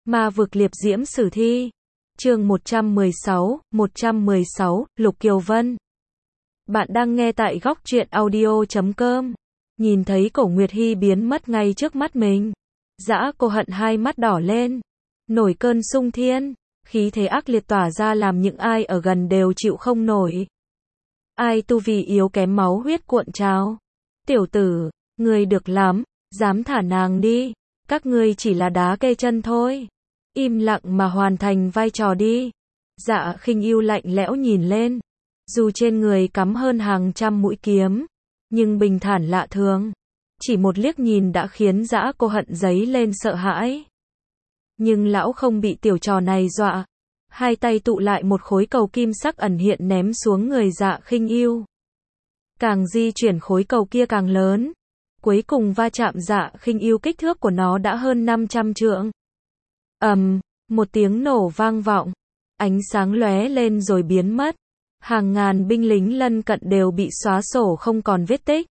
Ma vực liệp diễm sử thi. Chương 116, Lục Kiều Vân. Bạn đang nghe tại góc truyện audio.com. Nhìn thấy Cổ Nguyệt Hy biến mất ngay trước mắt mình. Dã Cô Hận hai mắt đỏ lên. Nổi cơn sung thiên. Khí thế ác liệt tỏa ra làm những ai ở gần đều chịu không nổi. Ai tu vi yếu kém máu huyết cuộn trào. Tiểu tử, ngươi được lắm, dám thả nàng đi. Các ngươi chỉ là đá kê chân thôi. Im lặng mà hoàn thành vai trò đi. Dạ Khinh Ưu lạnh lẽo nhìn lên. Dù trên người cắm hơn hàng trăm mũi kiếm, nhưng bình thản lạ thường. Chỉ một liếc nhìn đã khiến Dã Cô Hận dấy lên sợ hãi. Nhưng lão không bị tiểu trò này dọa. Hai tay tụ lại một khối cầu kim sắc ẩn hiện ném xuống người Dạ Khinh Ưu. Càng di chuyển khối cầu kia càng lớn. Cuối cùng va chạm Dạ Khinh Ưu, kích thước của nó đã hơn 500 trượng. Một tiếng nổ vang vọng. Ánh sáng lóe lên rồi biến mất. Hàng ngàn binh lính lân cận đều bị xóa sổ không còn vết tích.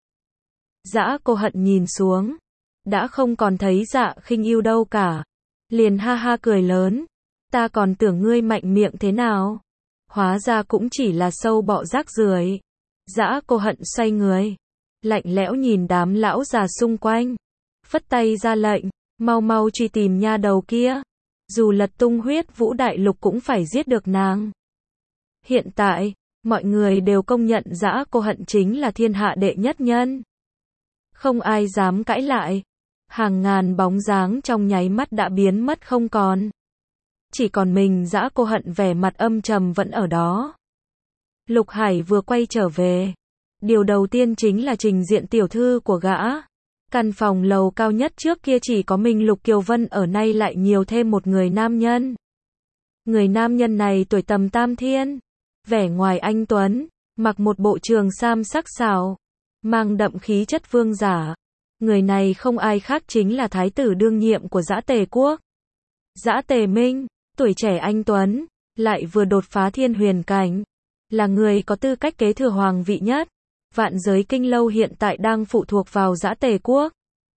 Dã Cô Hận nhìn xuống. Đã không còn thấy Dạ Khinh Ưu đâu cả. Liền ha ha cười lớn. Ta còn tưởng ngươi mạnh miệng thế nào. Hóa ra cũng chỉ là sâu bọ rác rưởi. Dã Cô Hận xoay người. Lạnh lẽo nhìn đám lão già xung quanh. Phất tay ra lệnh. Mau mau truy tìm nha đầu kia. Dù lật tung huyết vũ đại lục cũng phải giết được nàng. Hiện tại, mọi người đều công nhận Dã Cô Hận chính là thiên hạ đệ nhất nhân. Không ai dám cãi lại. Hàng ngàn bóng dáng trong nháy mắt đã biến mất không còn. Chỉ còn mình Dã Cô Hận vẻ mặt âm trầm vẫn ở đó. Lục Hải vừa quay trở về. Điều đầu tiên chính là trình diện tiểu thư của gã. Căn phòng lầu cao nhất trước kia chỉ có mình Lục Kiều Vân ở, nay lại nhiều thêm một người nam nhân. Người nam nhân này tuổi tầm tam thiên. Vẻ ngoài anh tuấn, mặc một bộ trường sam sắc sảo, mang đậm khí chất vương giả. Người này không ai khác chính là thái tử đương nhiệm của Dã Tề quốc. Dã Tề Minh, tuổi trẻ anh tuấn, lại vừa đột phá thiên huyền cảnh. Là người có tư cách kế thừa hoàng vị nhất. Vạn Giới Kinh Lâu hiện tại đang phụ thuộc vào Dã Tề quốc.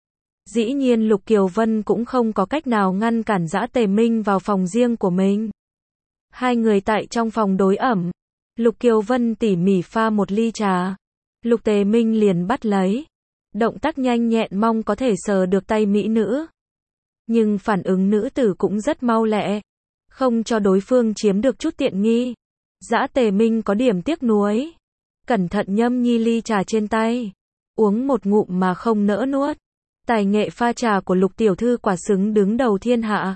Dĩ nhiên Lục Kiều Vân cũng không có cách nào ngăn cản Dã Tề Minh vào phòng riêng của mình. Hai người tại trong phòng đối ẩm. Lục Kiều Vân tỉ mỉ pha một ly trà. Lục Tề Minh liền bắt lấy. Động tác nhanh nhẹn mong có thể sờ được tay mỹ nữ. Nhưng phản ứng nữ tử cũng rất mau lẹ. Không cho đối phương chiếm được chút tiện nghi. Dã Tề Minh có điểm tiếc nuối. Cẩn thận nhâm nhi ly trà trên tay. Uống một ngụm mà không nỡ nuốt. Tài nghệ pha trà của Lục tiểu thư quả xứng đứng đầu thiên hạ.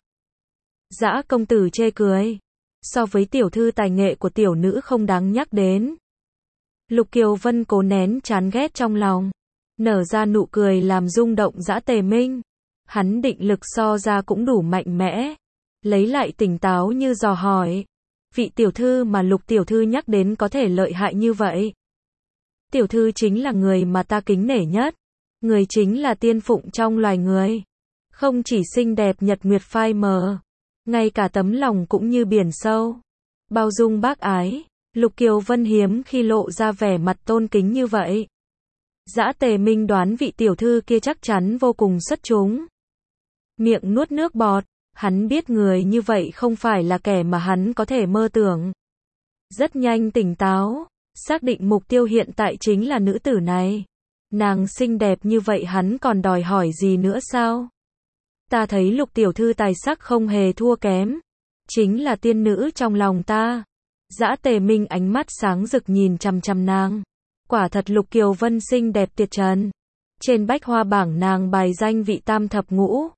Dã công tử chê cười. So với tiểu thư tài nghệ của tiểu nữ không đáng nhắc đến. Lục Kiều Vân cố nén chán ghét trong lòng. Nở ra nụ cười làm rung động Dã Tề Minh. Hắn định lực so ra cũng đủ mạnh mẽ. Lấy lại tỉnh táo như dò hỏi. Vị tiểu thư mà Lục tiểu thư nhắc đến có thể lợi hại như vậy. Tiểu thư chính là người mà ta kính nể nhất. Người chính là tiên phụng trong loài người. Không chỉ xinh đẹp nhật nguyệt phai mờ. Ngay cả tấm lòng cũng như biển sâu. Bao dung bác ái. Lục Kiều Vân hiếm khi lộ ra vẻ mặt tôn kính như vậy. Dã Tề Minh đoán vị tiểu thư kia chắc chắn vô cùng xuất chúng. Miệng nuốt nước bọt. Hắn biết người như vậy không phải là kẻ mà hắn có thể mơ tưởng. Rất nhanh tỉnh táo. Xác định mục tiêu hiện tại chính là nữ tử này. Nàng xinh đẹp như vậy hắn còn đòi hỏi gì nữa sao? Ta thấy Lục tiểu thư tài sắc không hề thua kém. Chính là tiên nữ trong lòng ta. Dã Tề Minh ánh mắt sáng rực nhìn chằm chằm nàng. Quả thật Lục Kiều Vân xinh đẹp tuyệt trần. Trên bách hoa bảng nàng bài danh vị tam thập ngũ.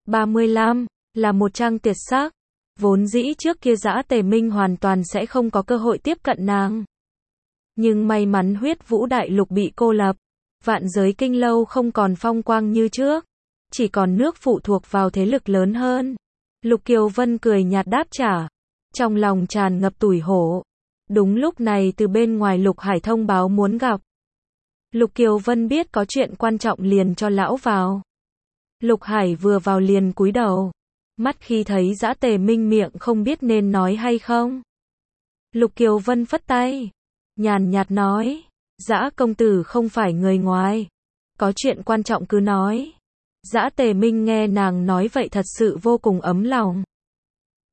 35, là một trang tuyệt sắc. Vốn dĩ trước kia Dã Tề Minh hoàn toàn sẽ không có cơ hội tiếp cận nàng. Nhưng may mắn huyết vũ đại lục bị cô lập. Vạn Giới Kinh Lâu không còn phong quang như trước. Chỉ còn nước phụ thuộc vào thế lực lớn hơn. Lục Kiều Vân cười nhạt đáp trả. Trong lòng tràn ngập tủi hổ. Đúng lúc này từ bên ngoài Lục Hải thông báo muốn gặp. Lục Kiều Vân biết có chuyện quan trọng liền cho lão vào. Lục Hải vừa vào liền cúi đầu. Mắt khi thấy Dã Tề Minh miệng không biết nên nói hay không. Lục Kiều Vân phất tay. Nhàn nhạt nói. Dã công tử không phải người ngoài. Có chuyện quan trọng cứ nói. Dã Tề Minh nghe nàng nói vậy thật sự vô cùng ấm lòng.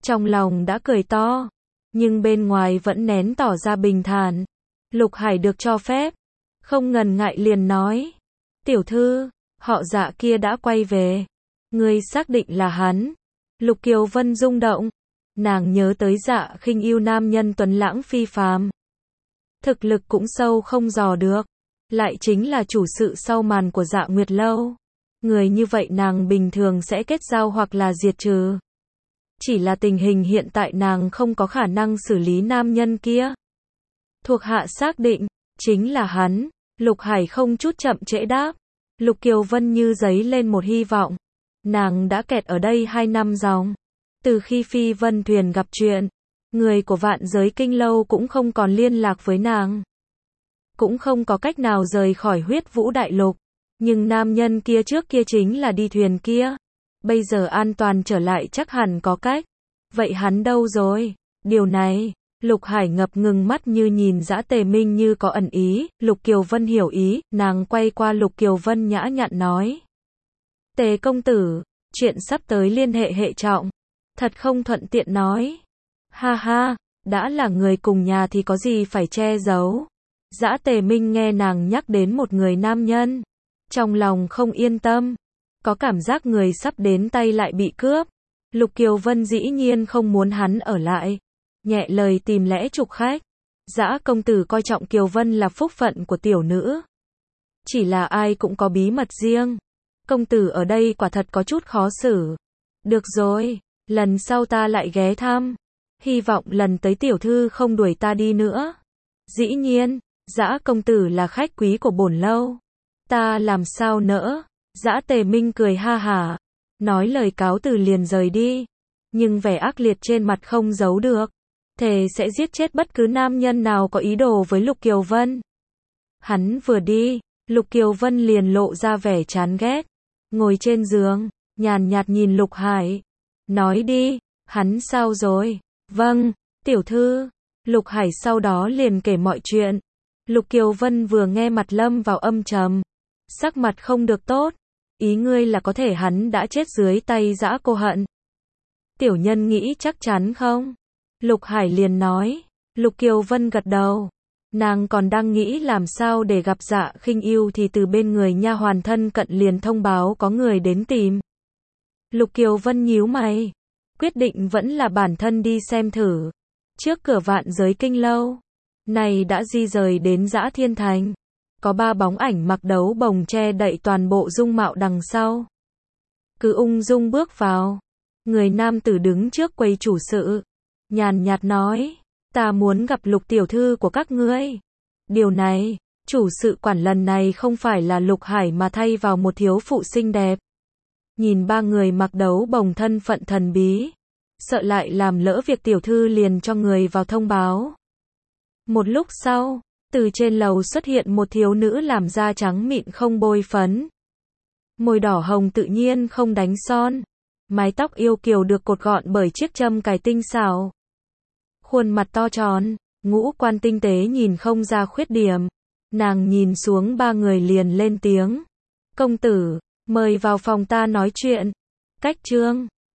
Trong lòng đã cười to, nhưng bên ngoài vẫn nén tỏ ra bình thản. Lục Hải được cho phép, không ngần ngại liền nói. Tiểu thư, họ Dạ kia đã quay về. Ngươi xác định là hắn. Lục Kiều Vân rung động. Nàng nhớ tới Dạ Khinh Ưu nam nhân tuấn lãng phi phàm. Thực lực cũng sâu không dò được. Lại chính là chủ sự sau màn của Dạ Nguyệt Lâu. Người như vậy nàng bình thường sẽ kết giao hoặc là diệt trừ. Chỉ là tình hình hiện tại nàng không có khả năng xử lý nam nhân kia. Thuộc hạ xác định, chính là hắn. Lục Hải không chút chậm trễ đáp. Lục Kiều Vân như giấy lên một hy vọng. Nàng đã kẹt ở đây 2 năm dòng. Từ khi Phi Vân Thuyền gặp chuyện, người của Vạn Giới Kinh Lâu cũng không còn liên lạc với nàng. Cũng không có cách nào rời khỏi Huyết Vũ Đại Lục. Nhưng nam nhân kia trước kia chính là đi thuyền kia. Bây giờ an toàn trở lại chắc hẳn có cách. Vậy hắn đâu rồi? Điều này, Lục Hải ngập ngừng mắt như nhìn Dã Tề Minh như có ẩn ý. Lục Kiều Vân hiểu ý, nàng quay qua Lục Kiều Vân nhã nhặn nói. Tề công tử, chuyện sắp tới liên hệ hệ trọng. Thật không thuận tiện nói. Ha ha, đã là người cùng nhà thì có gì phải che giấu. Dã Tề Minh nghe nàng nhắc đến một người nam nhân. Trong lòng không yên tâm. Có cảm giác người sắp đến tay lại bị cướp. Lục Kiều Vân dĩ nhiên không muốn hắn ở lại. Nhẹ lời tìm lẽ trục khách. Dã công tử coi trọng Kiều Vân là phúc phận của tiểu nữ. Chỉ là ai cũng có bí mật riêng. Công tử ở đây quả thật có chút khó xử. Được rồi, lần sau ta lại ghé thăm. Hy vọng lần tới tiểu thư không đuổi ta đi nữa. Dĩ nhiên, Dã công tử là khách quý của bổn lâu. Ta làm sao nỡ. Dã Tề Minh cười ha hả. Nói lời cáo từ liền rời đi. Nhưng vẻ ác liệt trên mặt không giấu được. Thề sẽ giết chết bất cứ nam nhân nào có ý đồ với Lục Kiều Vân. Hắn vừa đi, Lục Kiều Vân liền lộ ra vẻ chán ghét. Ngồi trên giường, nhàn nhạt nhìn Lục Hải. Nói đi, hắn sao rồi? Vâng, tiểu thư. Lục Hải sau đó liền kể mọi chuyện. Lục Kiều Vân vừa nghe mặt lâm vào âm trầm. Sắc mặt không được tốt. Ý ngươi là có thể hắn đã chết dưới tay Dã Cô Hận. Tiểu nhân nghĩ chắc chắn không? Lục Hải liền nói. Lục Kiều Vân gật đầu. Nàng còn đang nghĩ làm sao để gặp Dạ Khinh Ưu thì từ bên người nha hoàn thân cận liền thông báo có người đến tìm. Lục Kiều Vân nhíu mày. Quyết định vẫn là bản thân đi xem thử. Trước cửa Vạn Giới Kinh Lâu. Này đã di rời đến Dã Thiên Thành. Có 3 bóng ảnh mặc đấu bồng che đậy toàn bộ dung mạo đằng sau. Cứ ung dung bước vào. Người nam tử đứng trước quầy chủ sự. Nhàn nhạt nói. Ta muốn gặp Lục tiểu thư của các ngươi. Điều này, chủ sự quản lần này không phải là Lục Hải mà thay vào một thiếu phụ xinh đẹp. Nhìn 3 người mặc đấu bồng thân phận thần bí. Sợ lại làm lỡ việc tiểu thư liền cho người vào thông báo. Một lúc sau, từ trên lầu xuất hiện một thiếu nữ làm da trắng mịn không bôi phấn. Môi đỏ hồng tự nhiên không đánh son. Mái tóc yêu kiều được cột gọn bởi chiếc châm cài tinh xảo. Khuôn mặt to tròn, ngũ quan tinh tế nhìn không ra khuyết điểm. Nàng nhìn xuống 3 người liền lên tiếng. Công tử, mời vào phòng ta nói chuyện. Cách chương